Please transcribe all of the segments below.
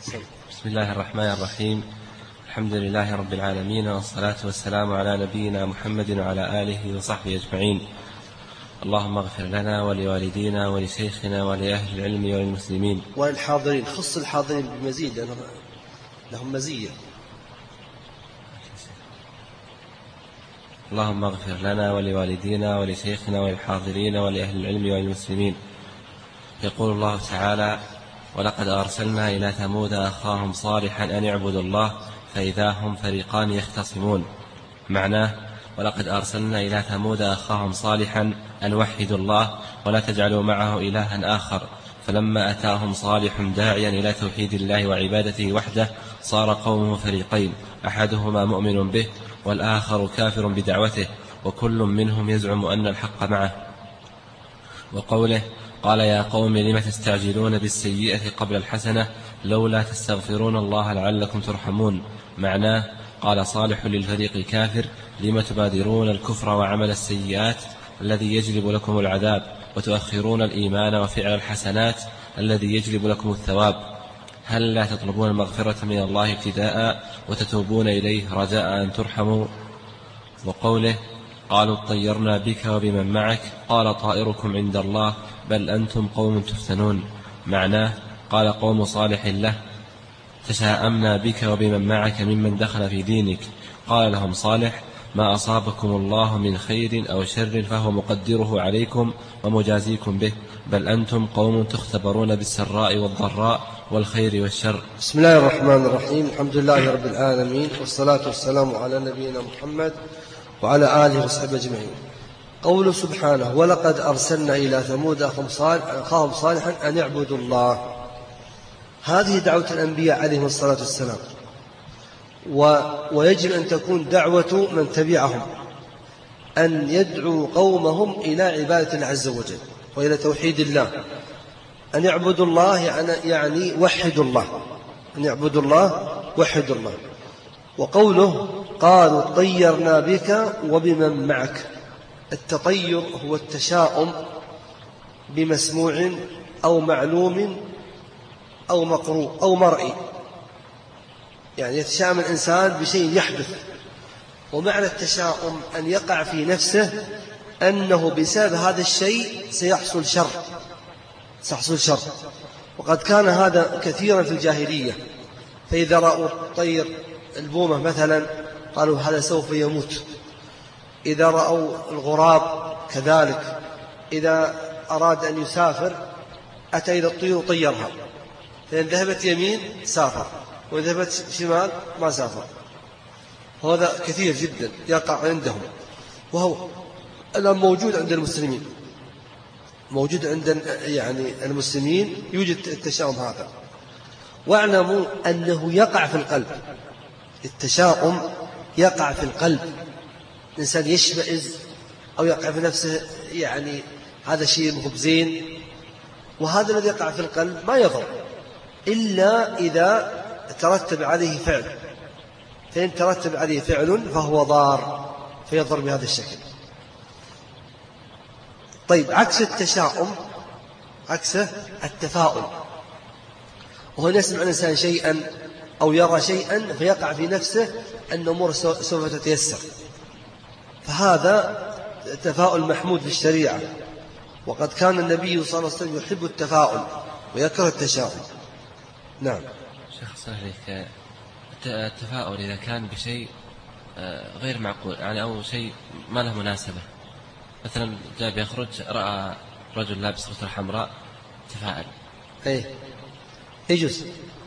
بسم الله الرحمن الرحيم. الحمد لله رب العالمين، والصلاة والسلام على نبينا محمد وعلى آله وصحبه أجمعين. اللهم اغفر لنا ولوالدينا ولشيخنا ولأهل العلم وللمسلمين والحاضرين. خص الحاضرين بمزيد لهم مزية. اللهم اغفر لنا ولوالدينا ولشيخنا وللحاضرين ولأهل العلم وللمسلمين. يقول الله تعالى: ولقد أرسلنا إلى ثمود أخاهم صالحا أن اعبدوا الله فإذا هم فريقان يختصمون. معناه: ولقد أرسلنا إلى ثمود أخاهم صالحا أن وحدوا الله ولا تجعلوا معه إلها آخر، فلما أتاهم صالح داعيا إلى توحيد الله وعبادته وحده صار قومه فريقين، أحدهما مؤمن به والآخر كافر بدعوته، وكل منهم يزعم أن الحق معه. وقوله: قال يا قوم لم تستعجلون بالسيئة قبل الحسنة لولا تستغفرون الله لعلكم ترحمون. معناه: قال صالح للفريق الكافر: لم تبادرون الكفر وعمل السيئات الذي يجلب لكم العذاب، وتؤخرون الإيمان وفعل الحسنات الذي يجلب لكم الثواب؟ هل لا تطلبون المغفرة من الله ابتداء وتتوبون إليه رجاء أن ترحموا؟ وقوله: قالوا اطيرنا بك وبمن معك قال طائركم عند الله بل أنتم قوم تفتنون. معناه: قال قوم صالح له: تشاءمنا بك وبمن معك ممن دخل في دينك. قال لهم صالح: ما أصابكم الله من خير أو شر فهو مقدره عليكم ومجازيكم به، بل أنتم قوم تختبرون بالسراء والضراء والخير والشر. بسم الله الرحمن الرحيم. الحمد لله رب العالمين، والصلاة والسلام على نبينا محمد وعلى آله وصحبه أجمعين. قوله سبحانه: ولقد أرسلنا إلى ثمود أخاهم صالحا أن اعبدوا الله. هذه دعوة الأنبياء عليهم الصلاة والسلام، ويجب أن تكون دعوة من تبعهم أن يدعوا قومهم إلى عبادة الله عز وجل وإلى توحيد الله. أن يعبدوا الله يعني وحدوا الله، أن يعبدوا الله وحدوا الله. وقوله: قالوا طيرنا بك وبمن معك. التطير هو التشاؤم بمسموع أو معلوم أو مقروء أو مرئي، يعني يتشاءم الإنسان بشيء يحدث. ومعنى التشاؤم أن يقع في نفسه أنه بسبب هذا الشيء سيحصل شر. وقد كان هذا كثيرا في الجاهلية، فإذا رأوا الطير البومة مثلا قالوا هذا سوف يموت. إذا رأوا الغراب كذلك، إذا أراد أن يسافر أتى إلى الطيور طيرها، فإن ذهبت يمين سافر، وإن ذهبت شمال ما سافر. وهذا كثير جدا يقع عندهم، وهو الآن موجود عند المسلمين، موجود عند المسلمين يوجد التشاؤم هذا. واعلموا أنه يقع في القلب، التشاؤم يقع في القلب، الإنسان يشمئز أو يقع في نفسه هذا شيء مو بزين، وهذا الذي يقع في القلب ما يضر إلا إذا ترتب عليه فعل، فإن ترتب عليه فعل فهو ضار فيضر بهذا الشكل. طيب، عكس التشاؤم عكسه التفاؤل، وهو يسمع الإنسان شيئا أو يرى شيئا فيقع في نفسه أن أمور سوف تتيسر، فهذا تفاؤل محمود في الشريعة. وقد كان النبي صلى الله عليه وسلم يحب التفاؤل ويكره التشاؤم. نعم. شيخ صلى الله عليه، التفاؤل إذا كان بشيء غير معقول أو شيء ما له مناسبة، مثلا جاء يخرج رأى رجل لابس غترة حمراء تفاءل، يجوز،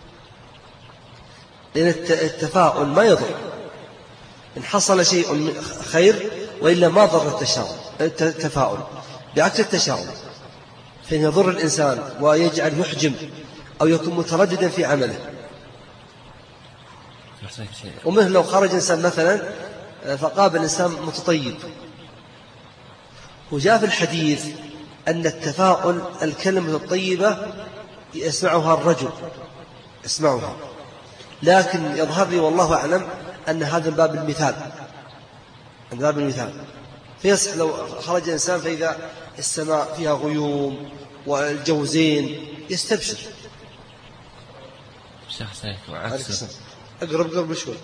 لأن التفاؤل ما يضر إن حصل شيء خير، وإلا ما ضر التفاؤل، بعكس التشاؤم فإن يضر الإنسان ويجعل يحجم أو يكون مترددا في عمله. ومثل لو خرج إنسان مثلا فقابل إنسان متطيب، وجاء في الحديث أن التفاؤل الكلمة الطيبة يسمعها الرجل، يسمعها، لكن يظهر لي والله أعلم أن هذا باب المثال، فيصح لو خرج إنسان فإذا السماء فيها غيوم والجو زين يستبشر. شخص وعكسه. أقرب شوي.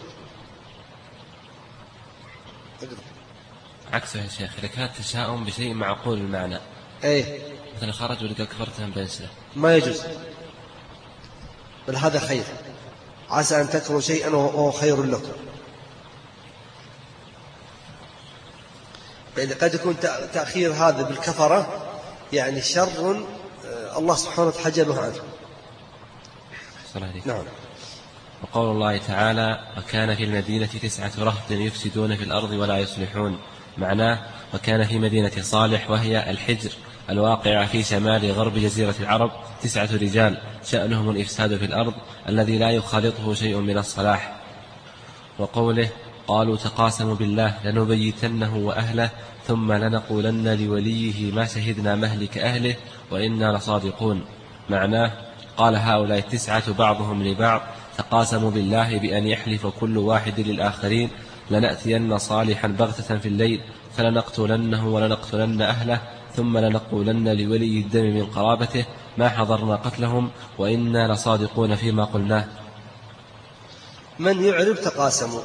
أقرب. عكسه يا شيخ، إذا كان تشاؤم بشيء معقول المعنى، أي مثلا خرج ولقى كفرتهم بنسله، ما يجوز، بل هذا خير، عسى أن تكرهوا شيئا وهو خير لكم. يعني قد يكون تأخير هذا بالكفرة يعني شر الله سبحانه وتعالى حجبه عنه. نعم. وقول الله تعالى: وكان في المدينة 9 رهط يفسدون في الأرض ولا يصلحون. معناه: وكان في مدينة صالح وهي الحجر الواقعة في شمال غرب جزيرة العرب 9 رجال شأنهم الإفساد في الأرض الذي لا يخالطه شيء من الصلاح. وقوله: قالوا تقاسموا بالله لنبيتنه وأهله ثم لنقولن لوليه ما شهدنا مهلك أهله وإنا لصادقون. معناه: قال هؤلاء 9 بعضهم لبعض: تقاسموا بالله بأن يحلف كل واحد للآخرين لنأتين صالحا بغتة في الليل فلنقتلنه ولنقتلن أهله ثم لنقولن لولي الدم من قرابته ما حضرنا قتلهم وإنا لصادقون فيما قلناه. من يعرب تقاسموا؟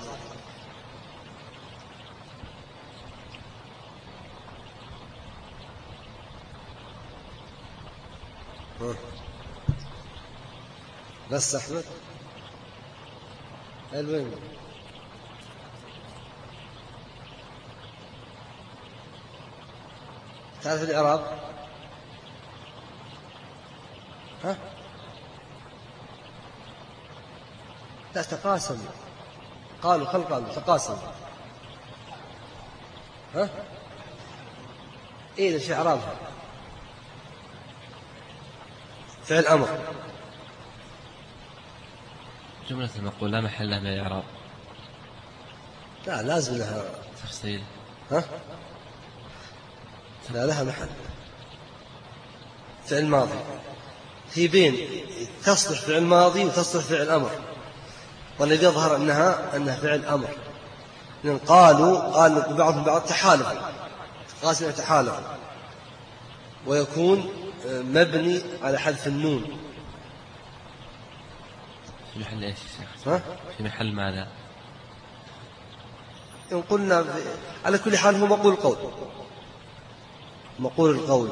بس أحمد الوين؟ تعرف الإعراب؟ ها؟ لا تقاسم، قالوا تقاسم. ها؟ إيه في إعرابها؟ فعل أمر. جملة المقول لا محل لها من الإعراب. لا لازم لها تفصيل. ها؟ لا لها محل. فعل ماضي، هي بين تصلح فعل ماضي وتصلح فعل أمر، والذي يظهر أنها فعل أمر. لأن قالوا بعضهم بعض تحالف، قاسم تحالف، ويكون مبني على حذف النون. في محل إيش يا شيخ؟ ها؟ في محل ماذا؟ إن قلنا على كل حال هو مقول القول.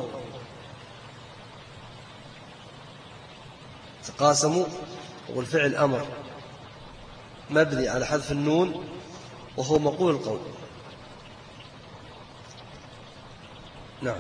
تقاسموا والفعل أمر مبني على حذف النون وهو مقول القول. نعم.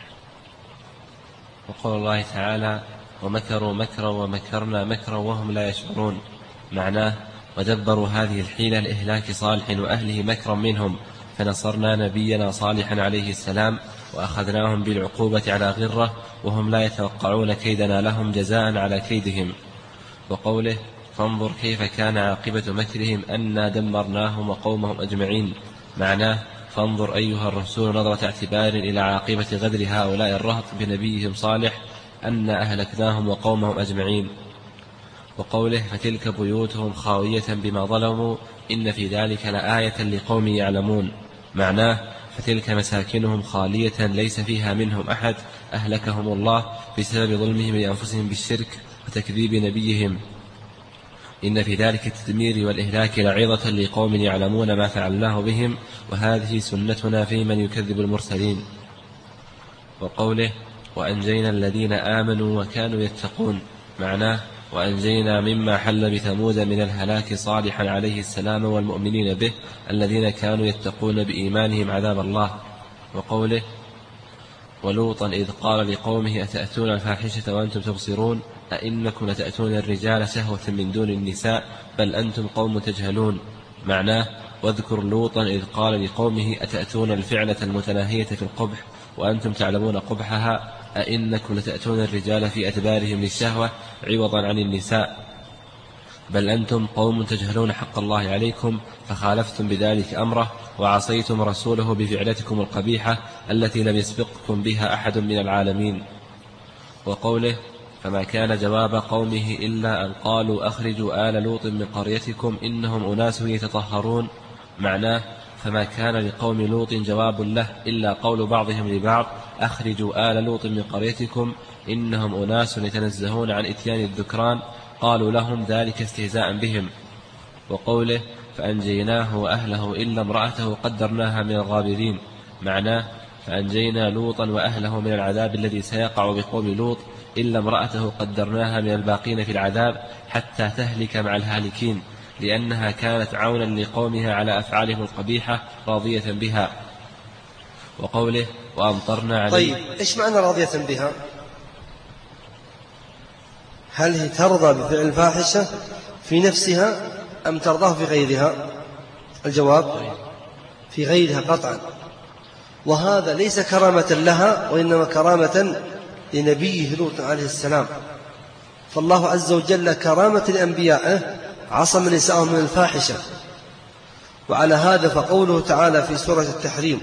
وقول الله تعالى: ومكروا مكرا ومكرنا مكرا وهم لا يشعرون. معناه: ودبروا هذه الحيلة لإهلاك صالح وأهله مكرا منهم فنصرنا نبينا صالحا عليه السلام وأخذناهم بالعقوبة على غرة وهم لا يتوقعون كيدنا لهم جزاء على كيدهم. وقوله: فانظر كيف كان عاقبة مكرهم أنا دمرناهم وقومهم أجمعين. معناه: فانظر أيها الرسول نظرة اعتبار إلى عاقبة غدر هؤلاء الرهط بنبيهم صالح أنا أهلكناهم وقومهم أجمعين. وقوله: فتلك بيوتهم خاوية بما ظلموا إن في ذلك لآية لقوم يعلمون. معناه: فتلك مساكنهم خالية ليس فيها منهم أحد أهلكهم الله بسبب ظلمهم لأنفسهم بالشرك وتكذيب نبيهم. إن في ذلك التدمير والإهلاك لعظة لقوم يعلمون ما فعلناه بهم وهذه سنتنا في من يكذب المرسلين. وقوله: وأنجينا الذين آمنوا وكانوا يتقون. معناه: وأنجينا مما حل بثمود من الهلاك صالحا عليه السلام والمؤمنين به الذين كانوا يتقون بإيمانهم عذاب الله. وقوله: ولوطا إذ قال لقومه أتأتون الفاحشة وأنتم تبصرون أئنكم لتأتون الرجال شهوة من دون النساء بل أنتم قوم تجهلون. معناه: واذكر لوطا إذ قال لقومه أتأتون الفعلة المتناهية في القبح وأنتم تعلمون قبحها أئنكم لتأتون الرجال في أدبارهم للشهوة عوضا عن النساء بل أنتم قوم تجهلون حق الله عليكم فخالفتم بذلك أمره وعصيتم رسوله بفعلتكم القبيحة التي لم يسبقكم بها أحد من العالمين. وقوله: فما كان جواب قومه إلا أن قالوا أخرجوا آل لوط من قريتكم إنهم أناس يتطهرون. معناه: فما كان لقوم لوط جواب له إلا قول بعضهم لبعض أخرجوا آل لوط من قريتكم إنهم أناس يتنزهون عن إتيان الذكران قالوا لهم ذلك استهزاء بهم. وقوله فأنجيناه وأهله إلا امرأته قدرناها من الغابرين، معناه فأنجينا لوطا وأهله من العذاب الذي سيقع بقوم لوط إلا امرأته قدرناها من الباقين في العذاب حتى تهلك مع الهالكين، لأنها كانت عونا لقومها على أفعالهم القبيحة راضية بها. وقوله وأمطرنا عليه. طيب إيش معنى راضية بها؟ هل هي ترضى بفعل الفاحشة في نفسها أم ترضاه في غيرها؟ الجواب في غيرها قطعا، وهذا ليس كرامة لها وإنما كرامة لنبيه لوط عليه السلام. فالله عز وجل كرامة لأنبيائه عصم نساءهم من الفاحشة. وعلى هذا فقوله تعالى في سورة التحريم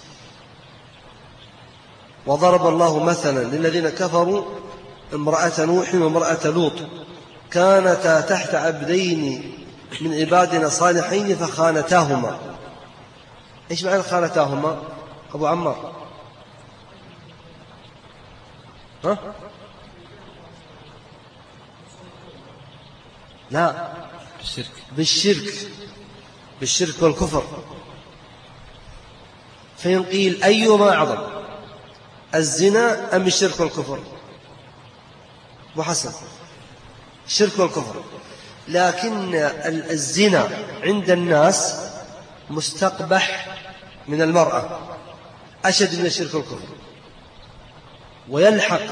وضرب الله مثلا للذين كفروا امرأة نوح وامرأة لوط كانتا تحت عبدين من عبادنا صالحين فخانتاهما. إيش معنى خانتاهما أبو عمار؟ ها؟ لا، بالشرك والكفر. فإن قيل أيهما أعظم الزنا أم الشرك والكفر؟ وحسن الشرك والكفر، لكن الزنا عند الناس مستقبح من المرأة أشد من الشرك والكفر، ويلحق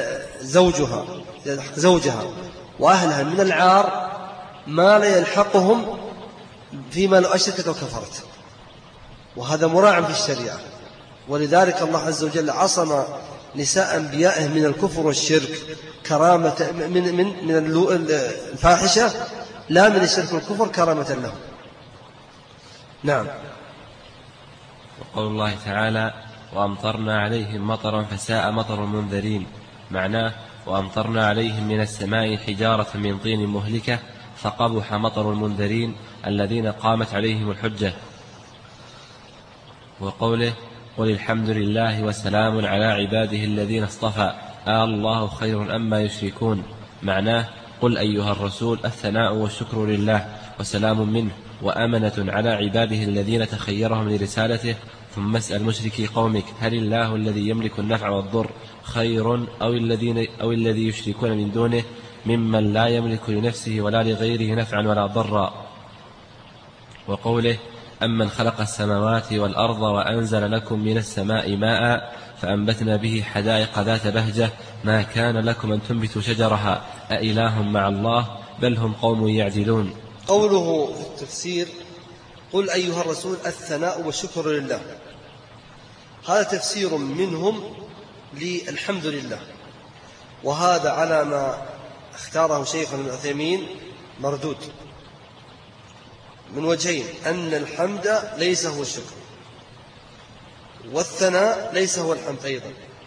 زوجها وأهلها من العار ما لا يلحقهم فيما لو أشركت وكفرت، وهذا مراعى في الشريعة. ولذلك الله عز وجل عصم نساء أنبيائه من الكفر والشرك كرامة من الفاحشة، لا من الشرك والكفر كرامة لهم. نعم. وقول الله تعالى وأمطرنا عليهم مطرا فساء مطر المنذرين، معناه وأمطرنا عليهم من السماء حجارة من طين مهلكة فقبح مطر المنذرين الذين قامت عليهم الحجة. وقوله قل الحمد لله وسلام على عباده الذين اصطفى الله خير أما يشركون، معناه قل أيها الرسول الثناء والشكر لله وسلام منه وأمنة على عباده الذين تخيرهم لرسالته، ثم اسأل مشركي قومك هل الله الذي يملك النفع والضر خير أو الذي يشركون من دونه ممن لا يملك لنفسه ولا لغيره نفعا ولا ضرا. وقوله أمن خلق السماوات والأرض وأنزل لكم من السماء ماء فأنبتنا به حدائق ذات بهجة ما كان لكم أن تنبتوا شجرها أإله مع الله بل هم قوم يعدلون. قوله في التفسير قل أيها الرسول الثناء والشكر لله، هذا تفسير منهم للحمد لله، وهذا على ما اختاره شيخنا ابن عثيمين مردود من وجهين: أن الحمد ليس هو الشكر، والثناء ليس هو الحمد أيضا.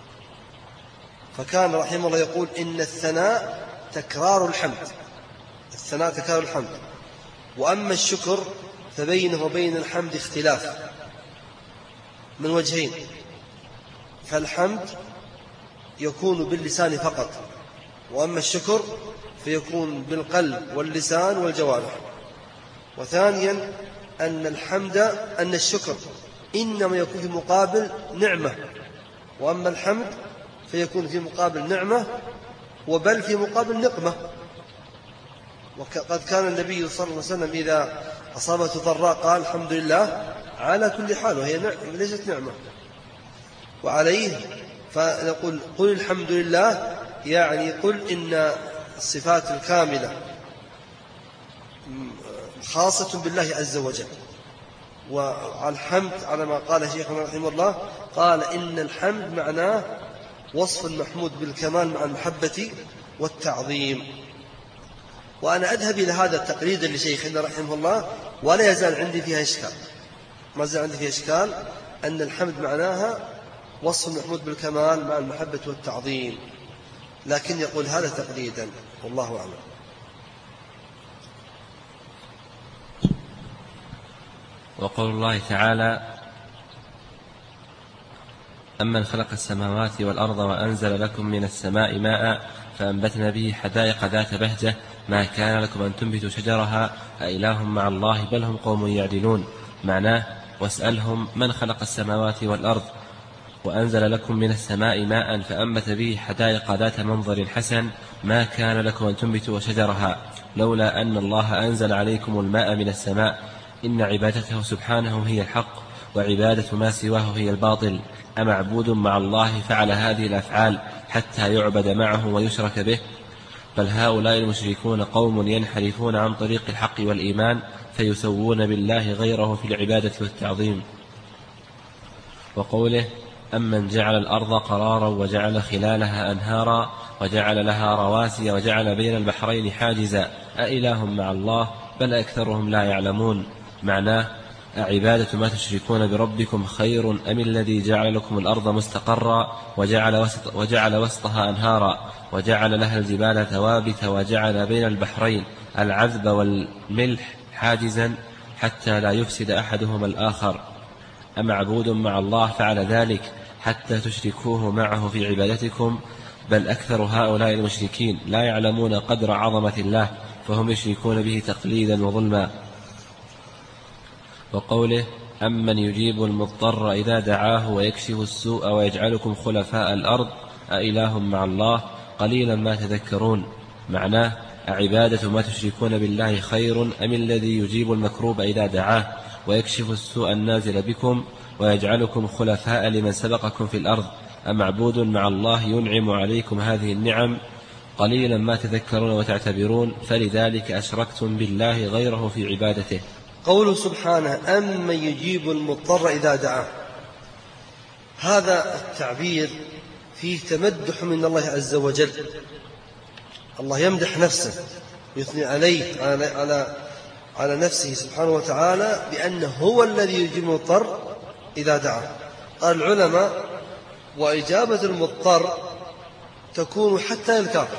فكان رحمه الله يقول إن الثناء تكرار الحمد، وأما الشكر فبينه وبين الحمد اختلاف من وجهين: فالحمد يكون باللسان فقط، وأما الشكر فيكون بالقلب واللسان والجوارح. وثانيا أن الشكر إنما يكون في مقابل نعمة، وأما الحمد فيكون في مقابل نعمة وبل في مقابل نقمة. وقد كان النبي صلى الله عليه وسلم إذا أصابته ضراء قال الحمد لله على كل حال، وهي ليست نعمة. وعليه فنقول قل الحمد لله، يعني قل إن الصفات الكاملة خاصة بالله عز وجل. والحمد على ما قال شيخنا رحمه الله قال إن الحمد معناه وصف المحمود بالكمال مع المحبة والتعظيم. وأنا أذهب إلى هذا التقليد لشيخنا رحمه الله، ولا يزال عندي فيها إشكال، ما زال عندي فيها إشكال أن الحمد معناها وصف المحمود بالكمال مع المحبة والتعظيم، لكن يقول هذا تقليدا والله أعلم. وقول الله تعالى أمن خلق السماوات والأرض وأنزل لكم من السماء ماء فأنبتنا به حدائق ذات بهجة ما كان لكم أن تنبتوا شجرها أإله مع الله بل هم قوم يعدلون. معناه واسألهم من خلق السماوات والأرض وأنزل لكم من السماء ماء فأنبت به حدائق ذات منظر حسن ما كان لكم أن تنبتوا شجرها لولا أن الله أنزل عليكم الماء من السماء. إن عبادته سبحانه هي الحق وعبادة ما سواه هي الباطل. أمعبود مع الله فعل هذه الأفعال حتى يعبد معه ويشرك به؟ بل هؤلاء المشركون قوم ينحرفون عن طريق الحق والإيمان فيسوون بالله غيره في العبادة والتعظيم. وقوله أمن جعل الأرض قرارا وجعل خلالها أنهارا وجعل لها رواسي وجعل بين البحرين حاجزا أإله مع الله بل أكثرهم لا يعلمون. معناه أعبادة ما تشركون بربكم خير أم الذي جعل لكم الأرض مستقرا وجعل وسطها أنهارا وجعل لها الجبال ثوابت وجعل بين البحرين العذب والملح حاجزا حتى لا يفسد أحدهما الآخر. أمعبود مع الله فعل ذلك حتى تشركوه معه في عبادتكم؟ بل أكثر هؤلاء المشركين لا يعلمون قدر عظمة الله فهم يشركون به تقليدا وظلما. وقوله أمن يجيب المضطر إذا دعاه ويكشف السوء ويجعلكم خلفاء الأرض أإله مع الله قليلا ما تذكرون. معناه أعبادة ما تشركون بالله خير أم الذي يجيب المكروب إذا دعاه ويكشف السوء النازل بكم ويجعلكم خلفاء لمن سبقكم في الأرض؟ أمعبود مع الله ينعم عليكم هذه النعم قليلا ما تذكرون وتعتبرون فلذلك أشركتم بالله غيره في عبادته. قوله سبحانه أمن يجيب المضطر إذا دعاه، هذا التعبير فيه تمدح من الله عز وجل. الله يمدح نفسه يثني عليه على نفسه سبحانه وتعالى بأنه هو الذي يجيب المضطر إذا دعاه. قال العلماء وإجابة المضطر تكون حتى للكافر،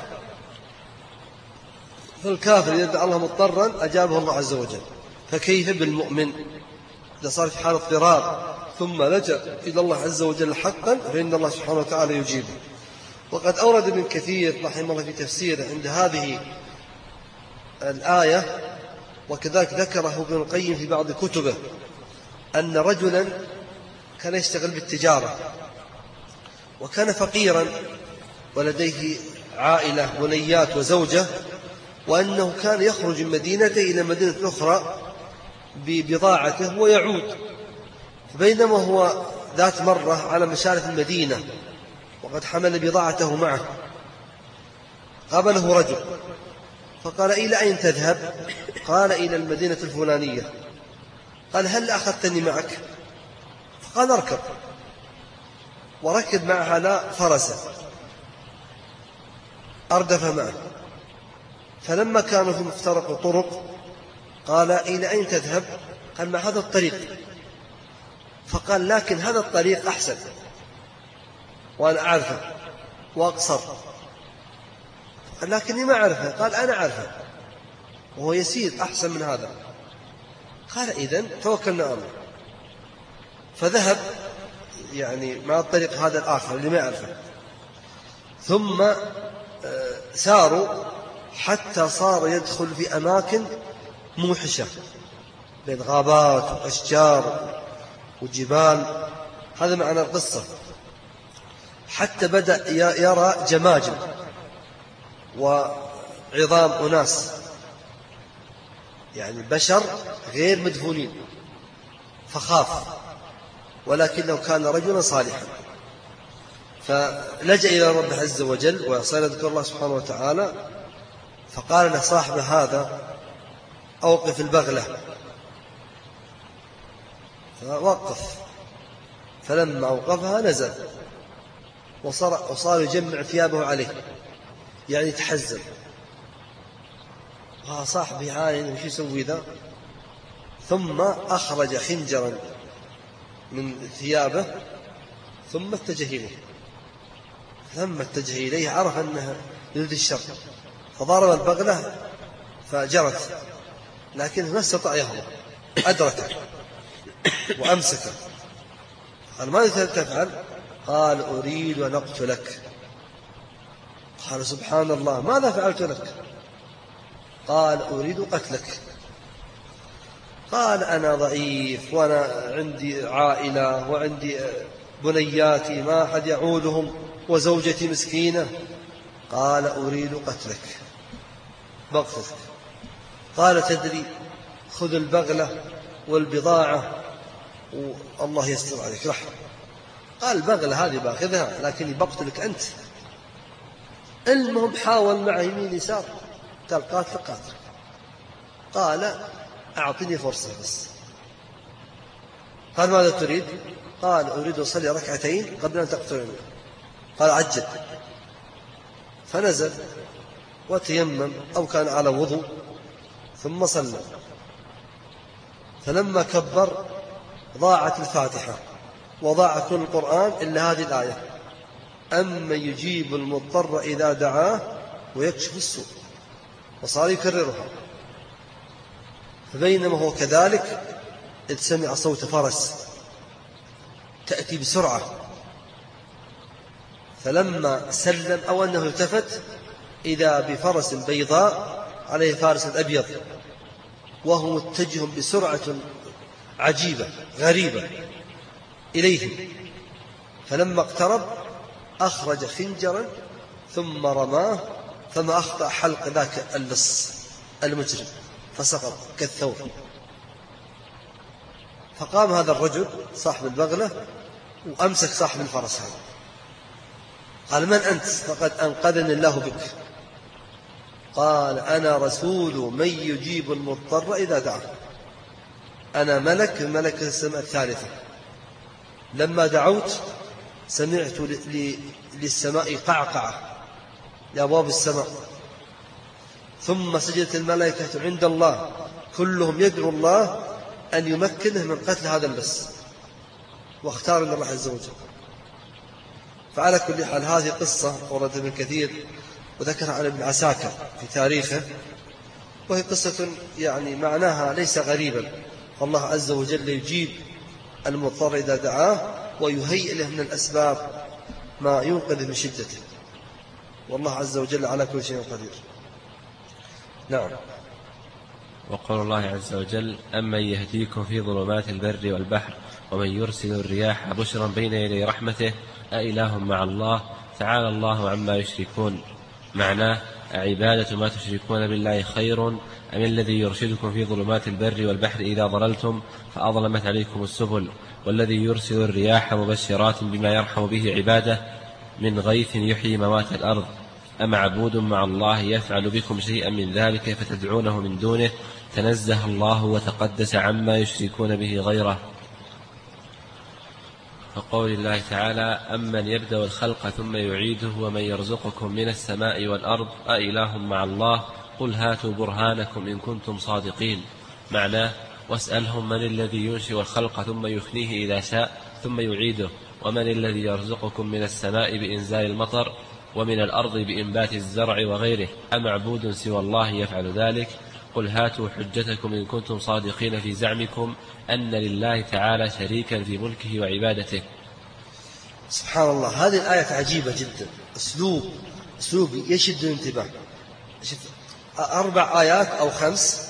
فالكافر إذا دعا الله مضطرا أجابه الله عز وجل، فكيف بالمؤمن إذا صار في حال اضطرار ثم لجأ إلى الله عز وجل حقا فإن الله سبحانه وتعالى يجيبه. وقد أورد ابن كثير رحمه الله في تفسيره عند هذه الآية وكذلك ذكره ابن القيم في بعض كتبه أن رجلا كان يشتغل بالتجارة وكان فقيرا ولديه عائلة بنيات وزوجة، وأنه كان يخرج من مدينته إلى مدينة أخرى ببضاعته ويعود. فبينما هو ذات مرة على مشارف المدينة وقد حمل بضاعته معه قابله رجل فقال إلى أين تذهب؟ قال إلى المدينة الفلانية. قال هل أخذتني معك؟ فقال اركب، وركب معه على فرسه أردف معه. فلما كانوا في مفترق طرق قال إلى أين تذهب؟ قال مع هذا الطريق. فقال لكن هذا الطريق أحسن وأنا أعرفه وأقصر. قال لكني ما أعرفه. قال أنا أعرفه وهو يسير أحسن من هذا. قال إذن توكلنا على الله. فذهب يعني مع الطريق هذا الآخر اللي ما يعرفه، ثم ساروا حتى صار يدخل في أماكن موحشة بين غابات وأشجار وجبال. هذا معنى القصة. حتى بدأ يرى جماجم وعظام أناس يعني بشر غير مدفونين، فخاف ولكنه كان رجلا صالحا فلجأ إلى رب عز وجل وصار يذكر الله سبحانه وتعالى. فقال له صاحب هذا أوقف البغلة، فوقف. فلما أوقفها نزل وصار يجمع ثيابه عليه يعني تحزن. صاحبي عاين وش يسوي ذا؟ ثم أخرج خنجرا من ثيابه ثم اتجه إليه. لما اتجه إليه عرف أنه يريد الشر فضرب البغلة فجرت، لكنه ما استطاع يهرب، أدركه وأمسكه. قال ماذا تفعل؟ قال أريد أن أقتلك. قال سبحان الله ماذا فعلت لك؟ قال أريد قتلك. قال أنا ضعيف وأنا عندي عائلة وعندي بنياتي ما أحد يعولهم وزوجتي مسكينة. قال أريد قتلك بغتك. قال تدري خذ البغلة والبضاعة والله يستر عليك رحمة. قال البغلة هذه باخذها لكني بقتلك أنت. المهم حاول مع يمين يسار قال قاتل قاتل. قال أعطني فرصة بس. قال ماذا تريد؟ قال أريد أصلي ركعتين قبل أن تقتلني. قال عجل. فنزل وتيمم أو كان على وضوء ثم صلى. فلما كبر ضاعت الفاتحة وضاع كل القرآن إلا هذه الآية: أمن يجيب المضطر إذا دعاه ويكشف السوء. وصار يكررها. فبينما هو كذلك إذ سمع صوت فرس تأتي بسرعة، فلما سلم أو أنه التفت إذا بفرس بيضاء عليه فارس أبيض وهو متجه بسرعة عجيبة غريبة إليهم. فلما اقترب أخرج خنجرا ثم رماه فما أخطأ حلق ذاك اللص المجرم فسقط كالثور. فقام هذا الرجل صاحب البغلة وأمسك صاحب الفرس هذا. قال من أنت؟ فقد أنقذني الله بك. قال أنا رسول من يجيب المضطر إذا دعاه. أنا ملك السماء الثالثة. لما دعوت سمعت للسماء قعقعة لأبواب السماء، ثم سجدت الملائكة عند الله كلهم يدعو الله أن يمكنه من قتل هذا اللص، واختار الله عز وجل. فعلى كل حال هذه قصة وردت ابن كثير وذكرها عن ابن عساكر في تاريخه، وهي قصة يعني معناها ليس غريبا. الله عز وجل يجيب المضطر إذا دعاه ويهيئ له من الأسباب ما ينقذ من شدته، والله عز وجل على كل شيء قدير. نعم. وقول الله عز وجل: أمن يهديكم في ظلمات البر والبحر ومن يرسل الرياح بشرا بين يدي رحمته أإله مع الله تعالى الله عما يشركون. معناه: أعبادة ما تشركون بالله خير أم الذي يرشدكم في ظلمات البر والبحر إذا ضللتم فأظلمت عليكم السبل والذي يرسل الرياح مبشرات بما يرحم به عباده من غيث يحيي موات الأرض أمعبود مع الله يفعل بكم شيئا من ذلك فتدعونه من دونه تنزه الله وتقدس عما يشركون به غيره. فقول الله تعالى: أمن يبدأ الخلق ثم يعيده ومن يرزقكم من السماء والأرض أإله مع الله قل هاتوا برهانكم إن كنتم صادقين. معناه: واسألهم من الذي ينشئ الخلق ثم يفنيه إذا شاء ثم يعيده، ومن الذي يرزقكم من السماء بإنزال المطر ومن الأرض بإنبات الزرع وغيره أمعبود سوى الله يفعل ذلك قل هاتوا حجتكم إن كنتم صادقين في زعمكم أن لله تعالى شريكا في ملكه وعبادته. سبحان الله، هذه الآية عجيبة جدا، أسلوب يشد الانتباه. 4 آيات أو 5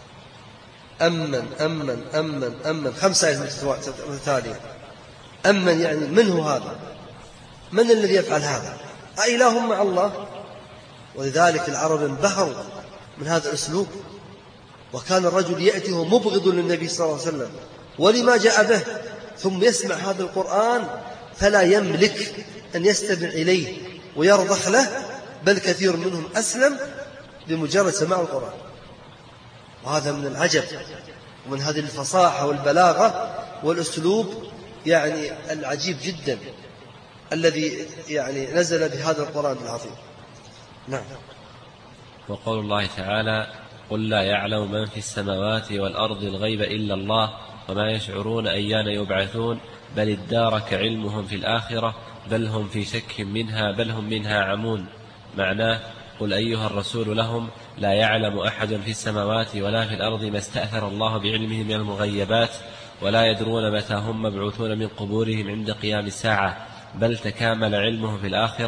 أمن 5 آيات متتالية. أمن يعني من هو هذا؟ من الذي يفعل هذا؟ أإله مع الله؟ ولذلك العرب انبهروا من هذا الأسلوب، وكان الرجل يأتيه مبغض للنبي صلى الله عليه وسلم ولما جاء به، ثم يسمع هذا القرآن فلا يملك أن يستمع إليه ويرضخ له، بل كثير منهم أسلم بمجرد سماع القرآن. وهذا من العجب ومن هذه الفصاحة والبلاغة والأسلوب يعني العجيب جدا الذي يعني نزل بهذا القرآن العظيم. نعم. وقول الله تعالى: قل لا يعلم من في السماوات والأرض الغيب إلا الله وما يشعرون أيان يبعثون بل ادارك علمهم في الآخرة بل هم في شك منها بل هم منها عمون. معناه: قل أيها الرسول لهم لا يعلم أحد في السماوات ولا في الأرض ما استأثر الله بعلمه من المغيبات ولا يدرون متى هم مبعوثون من قبورهم عند قيام الساعة، بل تكامل علمه في الآخرة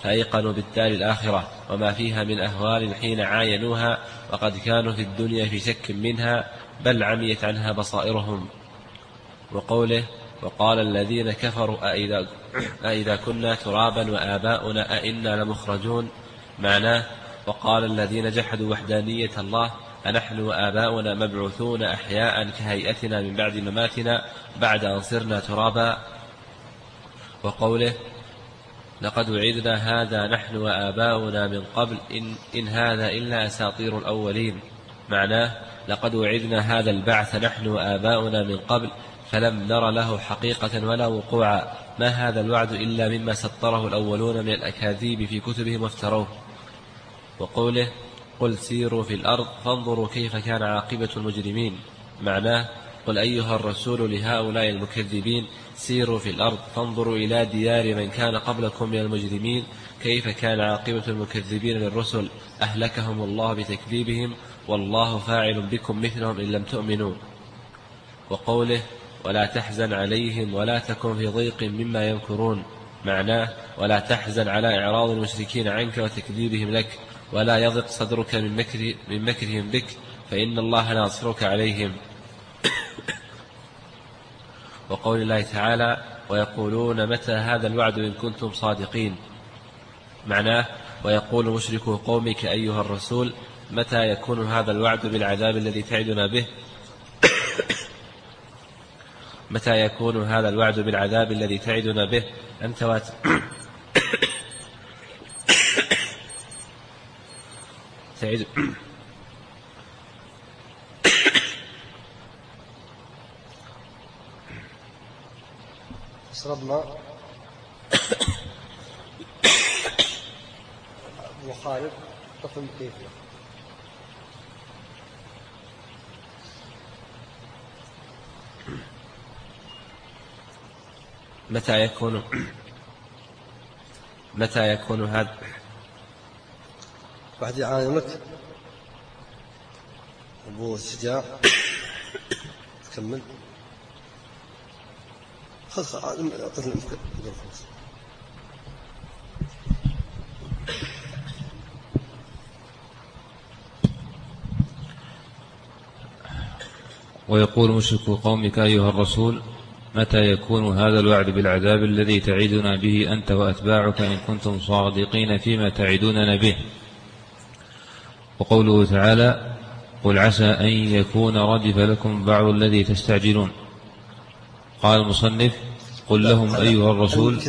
فأيقنوا بالدار الآخرة وما فيها من أهوال حين عاينوها، وقد كانوا في الدنيا في شك منها، بل عميت عنها بصائرهم. وقوله وقال الذين كفروا أئذا كنا ترابا وآباؤنا أئنا لمخرجون، معناه وقال الذين جحدوا وحدانية الله أنحن وآباؤنا مبعوثون أحياء كهيئتنا من بعد مماتنا بعد أن صرنا ترابا. وقوله لقد وعدنا هذا نحن وآباؤنا من قبل إن هذا إلا أساطير الأولين، معناه لقد وعدنا هذا البعث نحن وآباؤنا من قبل فلم نر له حقيقة ولا وقوعا، ما هذا الوعد إلا مما سطره الأولون من الأكاذيب في كتبهم وافتروه. وقوله قل سيروا في الأرض فانظروا كيف كان عاقبة المجرمين، معناه قل أيها الرسول لهؤلاء المكذبين سيروا في الأرض فانظروا إلى ديار من كان قبلكم من المجرمين كيف كان عاقبة المكذبين للرسل، أهلكهم الله بتكذيبهم والله فاعل بكم مثلهم إن لم تؤمنوا. وقوله ولا تحزن عليهم ولا تكن في ضيق مما يمكرون، معناه ولا تحزن على إعراض المشركين عنك وتكذيبهم لك، ولا يضق صدرك من مكرهم بك، فإن الله ناصرك عليهم. وقول الله تعالى ويقولون متى هذا الوعد إن كنتم صادقين، معناه ويقول مشركو قومك أيها الرسول متى يكون هذا الوعد بالعذاب الذي تعدنا به متى يكون هذا الوعد بالعذاب الذي تعدنا به أنت تعد اشرب ماء أبو خالد طفل كيف متى يكون هذا واحد يعاينك أبو شجاع تكمل خلص قتل خلص. ويقول مشرك قومك أيها الرسول متى يكون هذا الوعد بالعذاب الذي تعدنا به أنت وأتباعك إن كنتم صادقين فيما تعدوننا به. وقوله تعالى قل عسى أن يكون ردف لكم بعض الذي تستعجلون. قال المصنف قل لهم أيها الرسول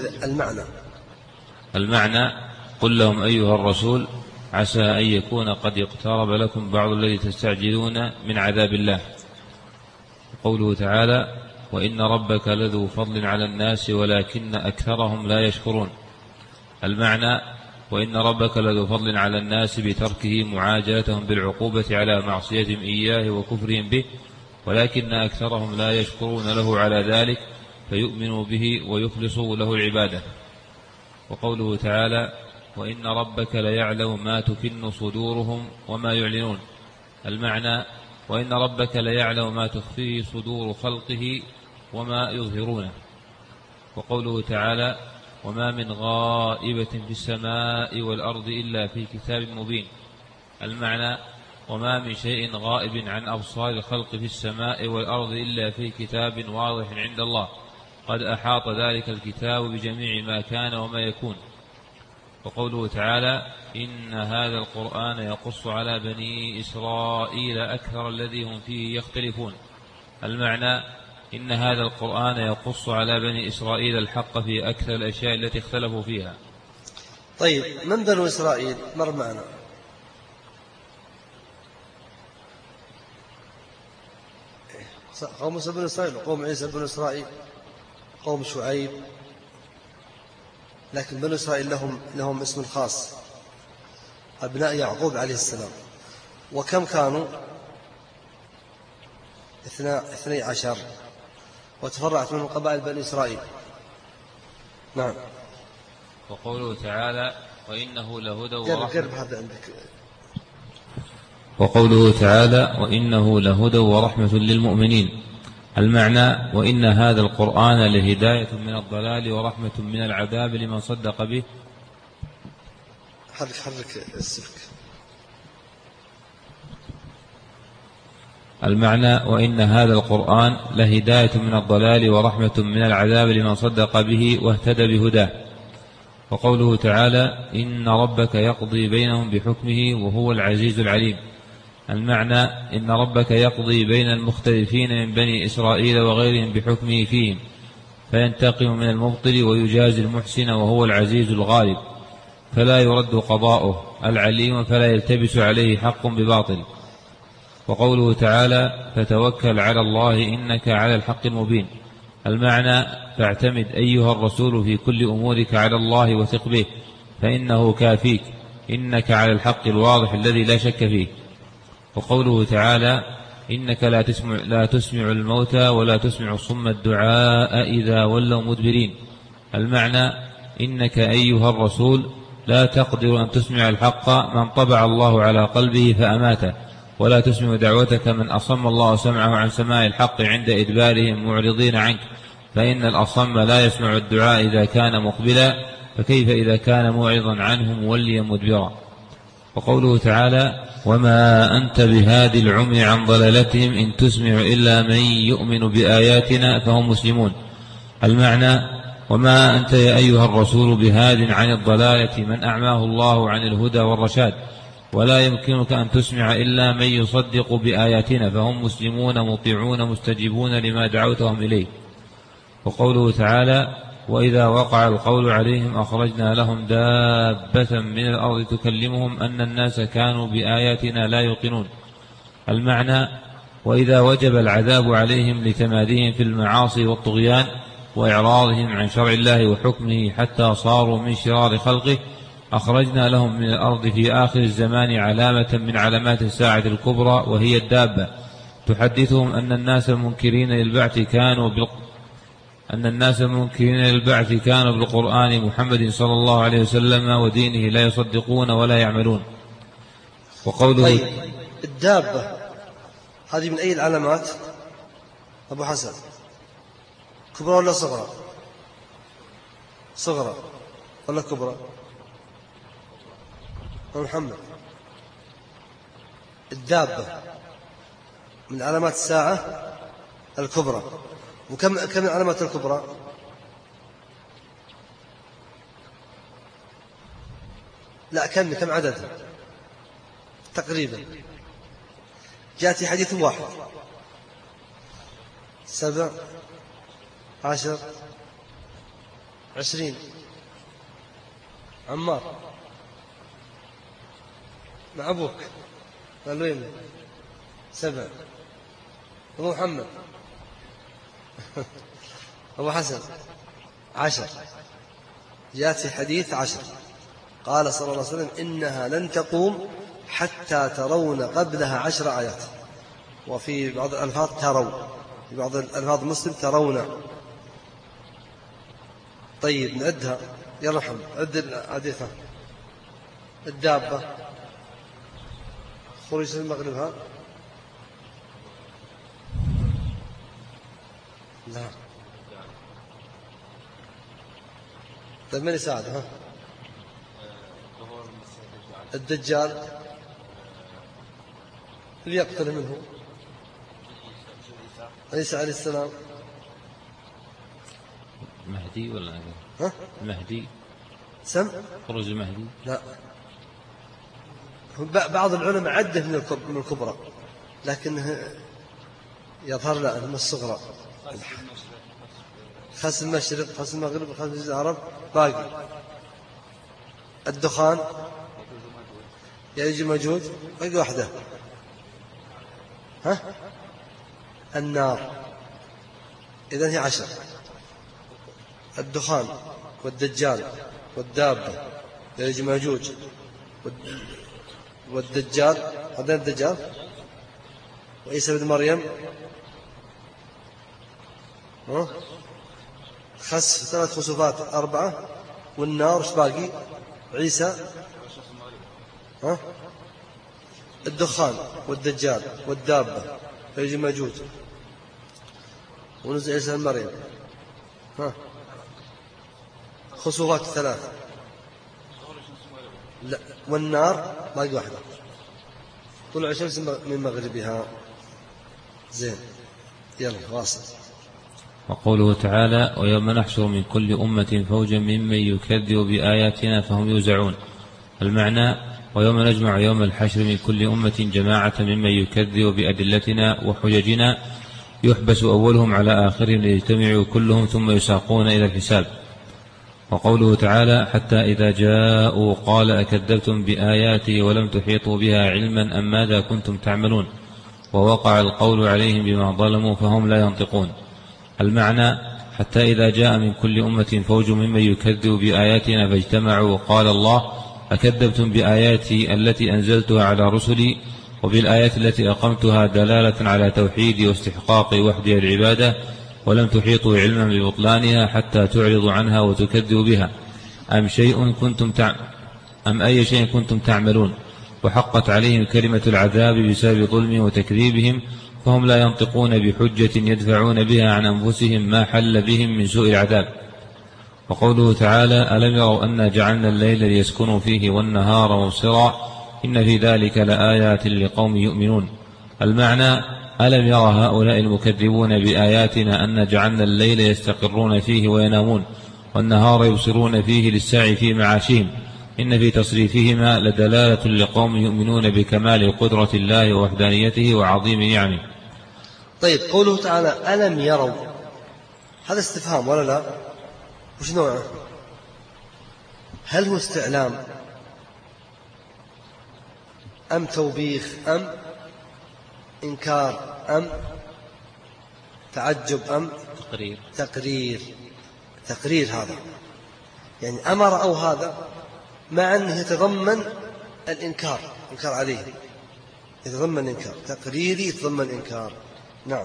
المعنى قل لهم أيها الرسول عسى أن يكون قد اقترب لكم بعض الذي تستعجلون من عذاب الله. قوله تعالى وإن ربك لذو فضل على الناس ولكن أكثرهم لا يشكرون. المعنى وإن ربك لذو فضل على الناس بتركه معاجلتهم بالعقوبة على معصيتهم إياه وكفرهم به، ولكن أكثرهم لا يشكرون له على ذلك فيؤمنوا به ويخلصوا له العبادة. وقوله تعالى وإن ربك ليعلم ما تكن صدورهم وما يعلنون. المعنى وإن ربك ليعلم ما تخفيه صدور خلقه وما يظهرونه. وقوله تعالى وما من غائبة في السماء والأرض إلا في كتاب مبين. المعنى وما من شيء غائب عن أبصار الخلق في السماء والأرض إلا في كتاب واضح عند الله قد أحاط ذلك الكتاب بجميع ما كان وما يكون. وقوله تعالى إن هذا القرآن يقص على بني إسرائيل أكثر الذي هم فيه يختلفون. المعنى إن هذا القرآن يقص على بني إسرائيل الحق في أكثر الأشياء التي اختلفوا فيها. طيب من بنو إسرائيل مر معنا؟ قوم موسى بن إسرائيل وقوم عيسى بن إسرائيل قوم شعيب، لكن بنو إسرائيل لهم اسم خاص أبناء يعقوب عليه السلام. وكم كانوا 12 وتفرعت منهم قبائل بني إسرائيل. نعم. وقوله تعالى وإنه لهدى وقوله تعالى وإنه لهدى ورحمة للمؤمنين. المعنى وإن هذا القرآن لهداية من الضلال ورحمة من العذاب لمن صدق به حرك السلك. المعنى: وإن هذا القرآن لهداية من الضلال ورحمة من العذاب لمن صدق به واهتدى بهداه. وقوله تعالى: إن ربك يقضي بينهم بحكمه وهو العزيز العليم. المعنى: إن ربك يقضي بين المختلفين من بني إسرائيل وغيرهم بحكمه فيهم، فينتقم من المبطل ويجازي المحسن وهو العزيز الغالب، فلا يرد قضاؤه، العليم فلا يلتبس عليه حق بباطل. وقوله تعالى: فتوكل على الله إنك على الحق المبين. المعنى: فاعتمد أيها الرسول في كل أمورك على الله وثق به، فإنه كافيك، إنك على الحق الواضح الذي لا شك فيه. وقوله تعالى: إنك لا تسمع الموتى ولا تسمع الصم الدعاء إذا ولوا مدبرين. المعنى: إنك أيها الرسول لا تقدر أن تسمع الحق من طبع الله على قلبه فأماته، ولا تسمع دعوتك من أصم الله سمعه عن سماع الحق عند إدبارهم معرضين عنك، فإن الأصم لا يسمع الدعاء إذا كان مقبلا، فكيف إذا كان موعظا عنه موليا مدبرا. وقوله تعالى: وما أنت بهادي العمي عن ضلالتهم إن تسمع إلا من يؤمن بآياتنا فهم مسلمون. المعنى: وما أنت يا أيها الرسول بهاد عن الضلالة من أعماه الله عن الهدى والرشاد، ولا يمكنك أن تسمع إلا من يصدق بآياتنا فهم مسلمون مطيعون مستجيبون لما دعوتهم إليه. وقوله تعالى: وإذا وقع القول عليهم أخرجنا لهم دابة من الأرض تكلمهم أن الناس كانوا بآياتنا لا يوقنون. المعنى: وإذا وجب العذاب عليهم لتماديهم في المعاصي والطغيان وإعراضهم عن شرع الله وحكمه حتى صاروا من شرار خلقه، أخرجنا لهم من الأرض في آخر الزمان علامة من علامات الساعة الكبرى وهي الدابة، تحدثهم أن الناس المنكرين للبعث كانوا بالقرآن محمد صلى الله عليه وسلم ودينه لا يصدقون ولا يعملون. وقوله: طيب، الدابة هذه من أي العلامات أبو حسن؟ كبرى ولا صغرى؟ صغرى ولا كبرى؟ محمد، الدابة من علامات الساعة الكبرى. وكم من علامات الكبرى؟ لا، كم عددها تقريبا؟ جاءت حديث واحد: 7 10 20. عمار مع أبوك قال وين؟ 7. أبو محمد أبو حسن 10. جاءت في حديث 10 قال صلى الله عليه وسلم: إنها لن تقوم حتى ترون قبلها 10 آيات. وفي بعض الألفاظ تروا، في بعض الألفاظ مسلم ترون. طيب نعدها، يلا محمد عد الحديث. الدابة خروج المغرب، ها؟ لا. طيب من يساعد؟ ها؟ الدجال اللي يقتل منه عيسى عليه السلام. المهدي ولا ها؟ المهدي سم خروج المهدي؟ لا، بعض العلماء عده من الكبرى، لكن يظهر لا من الصغرى. خس المشرق، خس المغرب، خس جزء العرب، باقي الدخان، يأجوج ومأجوج، باقي واحدة. ها؟ النار. إذن هي 10: الدخان والدجال والدابة يأجوج ومأجوج والدجال، هذا الدجال، وعيسى بن مريم، خسف 3 خسوفات 4، والنار وش باقي؟ عيسى، الدخان والدجال والدابة يأجوج ومأجوج ونزل عيسى بن مريم، خسوفات 3. لا، والنار باقي واحدة. طلوع الشمس من مغربها. زين، يلا واصل. وقوله تعالى ويوم نحشر من كل أمة فوجا ممن يكذب بآياتنا فهم يوزعون. المعنى ويوم نجمع يوم الحشر من كل أمة جماعة ممن يكذب بأدلتنا وحججنا يحبس أولهم على آخرهم ليجتمعوا كلهم ثم يساقون إلى الحساب. وقوله تعالى حتى إذا جاءوا قال أكذبتم بآياتي ولم تحيطوا بها علما أم ماذا كنتم تعملون ووقع القول عليهم بما ظلموا فهم لا ينطقون. المعنى حتى إذا جاء من كل أمة فوج ممن يكذب بآياتنا فاجتمعوا قال الله أكذبتم بآياتي التي أنزلتها على رسلي وبالآيات التي أقمتها دلالة على توحيدي واستحقاق وحدي العبادة ولم تحيطوا علما ببطلانها حتى تعرضوا عنها وتكذبوا بها أم أي شيء كنتم تعملون وحقت عليهم كلمة العذاب بسبب ظلمهم وتكذيبهم فهم لا ينطقون بحجة يدفعون بها عن أنفسهم ما حل بهم من سوء العذاب. وقوله تعالى ألم يروا أنا جعلنا الليل ليسكنوا فيه والنهار مبصرا إن في ذلك لآيات لقوم يؤمنون. المعنى ألم يرى هؤلاء المكذبون بآياتنا أن جعلنا الليل يستقرون فيه وينامون والنهار يبصرون فيه للسعي في معاشهم إن في تصريفهما لدلالة لقوم يؤمنون بكمال قدرة الله ووحدانيته وعظيم نعمه. طيب قوله تعالى ألم يروا، هذا استفهام ولا لا؟ وش نوعه؟ هل هو استعلام أم توبيخ أم إنكار أم تعجب أم تقرير هذا يعني أمر أو هذا مع أنه يتضمن الإنكار عليه، يتضمن إنكار تقريري، يتضمن إنكار. نعم.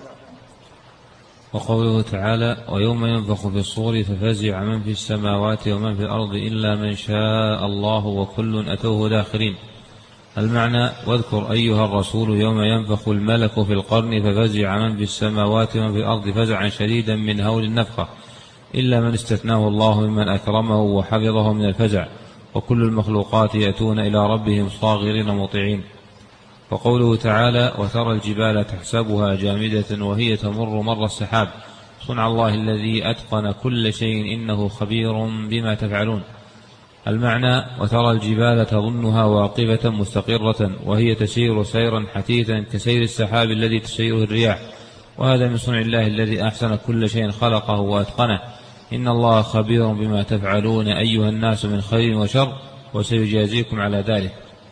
وقوله تعالى ويوم ينفخ في الصور ففزع من في السماوات ومن في الأرض إلا من شاء الله وكل أتوه داخرين. المعنى واذكر أيها الرسول يوم ينفخ الملك في القرن ففزع من في السماوات ومن في الأرض فزعا شديدا من هول النفخة إلا من استثناه الله ممن أكرمه وحفظه من الفزع وكل المخلوقات يأتون إلى ربهم صاغرين مطيعين. وقوله تعالى وترى الجبال تحسبها جامدة وهي تمر مر السحاب صنع الله الذي أتقن كل شيء إنه خبير بما تفعلون. المعنى وترى الجبال تظنها واقفة مستقرة وهي تسير سيرا حثيثا كسير السحاب الذي تسيره الرياح وهذا من صنع الله الذي أحسن كل شيء خلقه وأتقنه إن الله خبير بما تفعلون أيها الناس من خير وشر وسيجازيكم على ذلك.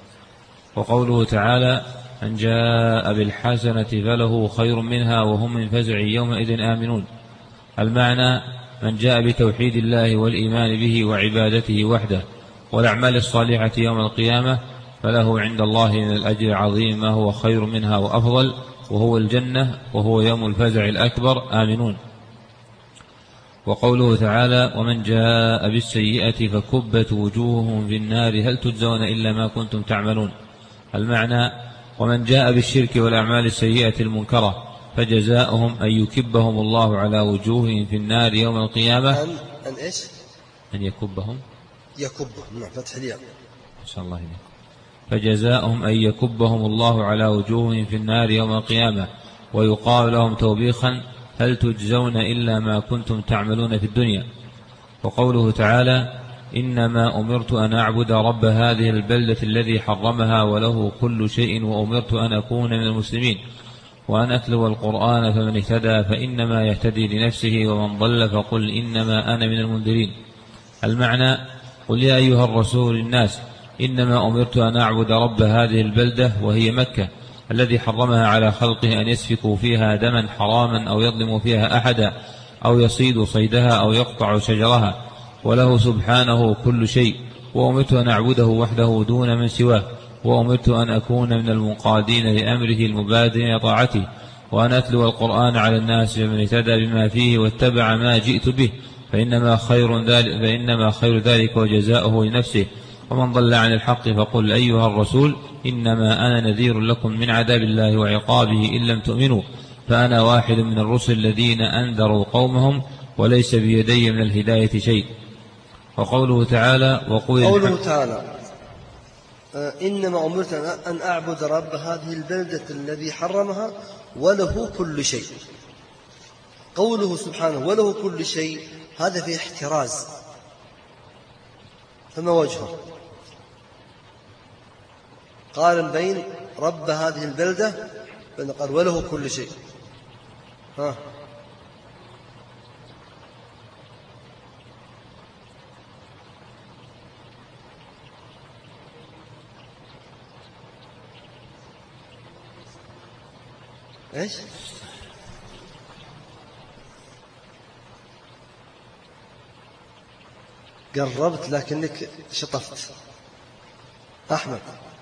وقوله تعالى من جاء بالحسنة فله خير منها وهم من فزع يومئذ آمنون. المعنى من جاء بتوحيد الله والإيمان به وعبادته وحده والأعمال الصالحة يوم القيامة فله عند الله من الأجر العظيم ما هو خير منها وأفضل وهو الجنة وهو يوم الفزع الأكبر آمنون. وقوله تعالى ومن جاء بالسيئة فكبت وجوههم في النار هل تجزون إلا ما كنتم تعملون. المعنى ومن جاء بالشرك والأعمال السيئة المنكرة فجزاؤهم أن يكبهم الله على وجوههم في النار يوم القيامة أن يكبهم نعم فتح الياء إن شاء الله هنا. فجزاؤهم أن يكبهم الله على وجوههم في النار يوم القيامة ويقال لهم توبيخا هل تجزون إلا ما كنتم تعملون في الدنيا. وقوله تعالى إنما أمرت أن أعبد رب هذه البلدة الذي حرمها وله كل شيء وأمرت أن أكون من المسلمين وأن أتلو القرآن فمن اهتدى فإنما يهتدي لنفسه ومن ضل فقل إنما أنا من المنذرين. المعنى قل يا أيها الرسول الناس إنما أمرت أن أعبد رب هذه البلدة وهي مكة الذي حرمها على خلقه أن يسفكوا فيها دما حراما أو يظلموا فيها أحدا أو يصيدوا صيدها أو يقطعوا شجرها وله سبحانه كل شيء وأمرت أن أعبده وحده دون من سواه وأمرت أن أكون من المنقادين لأمره المبادرين طاعته وأن أتلو القرآن على الناس فمن اهتدى بما فيه واتبع ما جئت به فإنما خير ذلك وجزاؤه لنفسه ومن ضل عن الحق فقل أيها الرسول إنما أنا نذير لكم من عذاب الله وعقابه إن لم تؤمنوا فأنا واحد من الرسل الذين أنذروا قومهم وليس بيدي من الهداية شيء. وقوله تعالى إنما أمرت أن أعبد رب هذه البلدة الذي حرمها وله كل شيء. قوله سبحانه وله كل شيء هذا فيه احتراز، فما وجهه؟ قارن بين رب هذه البلدة بين قال وله كل شيء. ها ايش؟ قربت لكنك شطفت. أحمد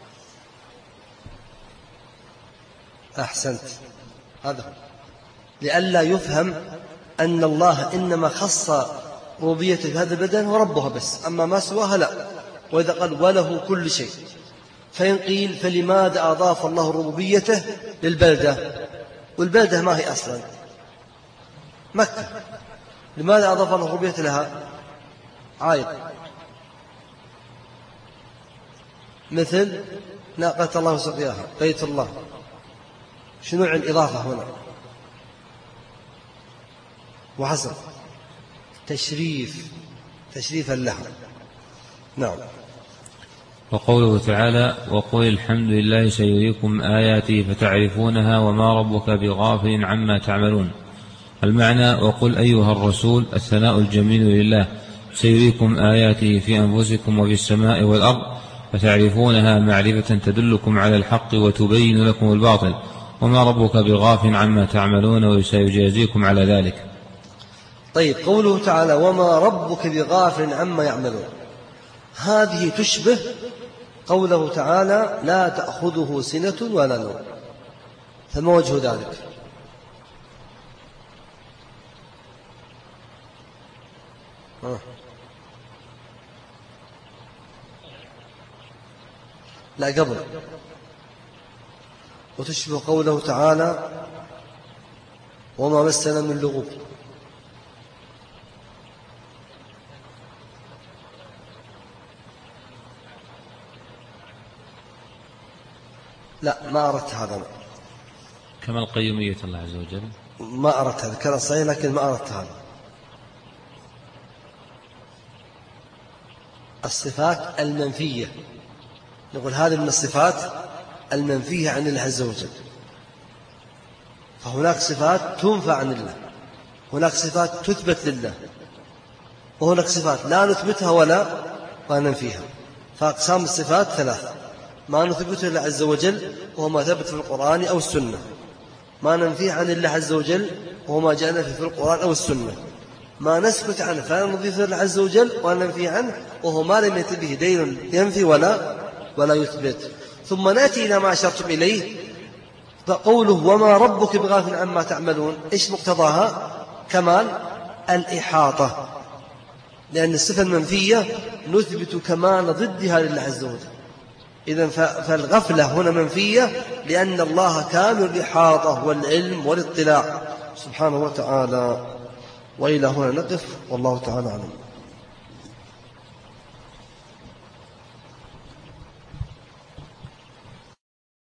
أحسنت. هذا لئلا يفهم أن الله إنما خص ربوبيته بهذا البدن وربها بس، أما ما سواها لا. وإذا قال وله كل شيء فإن قيل فلماذا أضاف الله ربوبيته للبلدة؟ والبلدة ما هي أصلا مكة، لماذا أضاف الله ربوبيته لها؟ عايد مثل ناقة الله وسقياها، بيت الله، شنو الإضافة هنا؟ وحسب تشريفا لها. نعم. وقوله تعالى وقل الحمد لله سيريكم آياته فتعرفونها وما ربك بغافل عما تعملون. المعنى وقل أيها الرسول الثناء الجميل لله سيريكم آياته في أنفسكم وفي السماء والأرض فتعرفونها معرفة تدلكم على الحق وتبين لكم الباطل وما ربك بغافل عما تعملون وسيجازيكم على ذلك. طيب قوله تعالى وما ربك بغافل عما يعملون، هذه تشبه قوله تعالى لا تأخذه سنة ولا نوم، فما وجه ذلك؟ لا قبل. وتشبه قوله تعالى وما مسنا من لغوب. لا ما أردت هذا. كما القيومية الله عز وجل ما أردت هذا، كان صحيح لكن ما أردت هذا. الصفات المنفية نقول هذه من الصفات المنفية عن الله عز وجل، فهناك صفات تنفى عن الله، هناك صفات تثبت لله، وهناك صفات لا نثبتها ولا ننفيها. فأقسام الصفات ثلاثة: ما نثبته لله عز وجل وهو ما ثبت في القرآن أو السنة، ما ننفيه عن الله عز وجل وهو ما جاءنا في القرآن أو السنة، ما نثبت عنه فلا نضيف لله عز وجل وننفي عنه وهو ما لم يأت به دليل ينفي ولا يثبت. ثم نأتي إلى ما أشرتم إليه، فقوله وما ربك بغافل عما تعملون، إيش مقتضاها؟ كمال الإحاطة، لأن الصفة المنفية نثبت كمال ضدها لله عز وجل. إذن فالغفلة هنا منفية لأن الله كامل الإحاطة والعلم والاطلاع سبحانه وتعالى. وإلى هنا نقف، والله تعالى أعلم.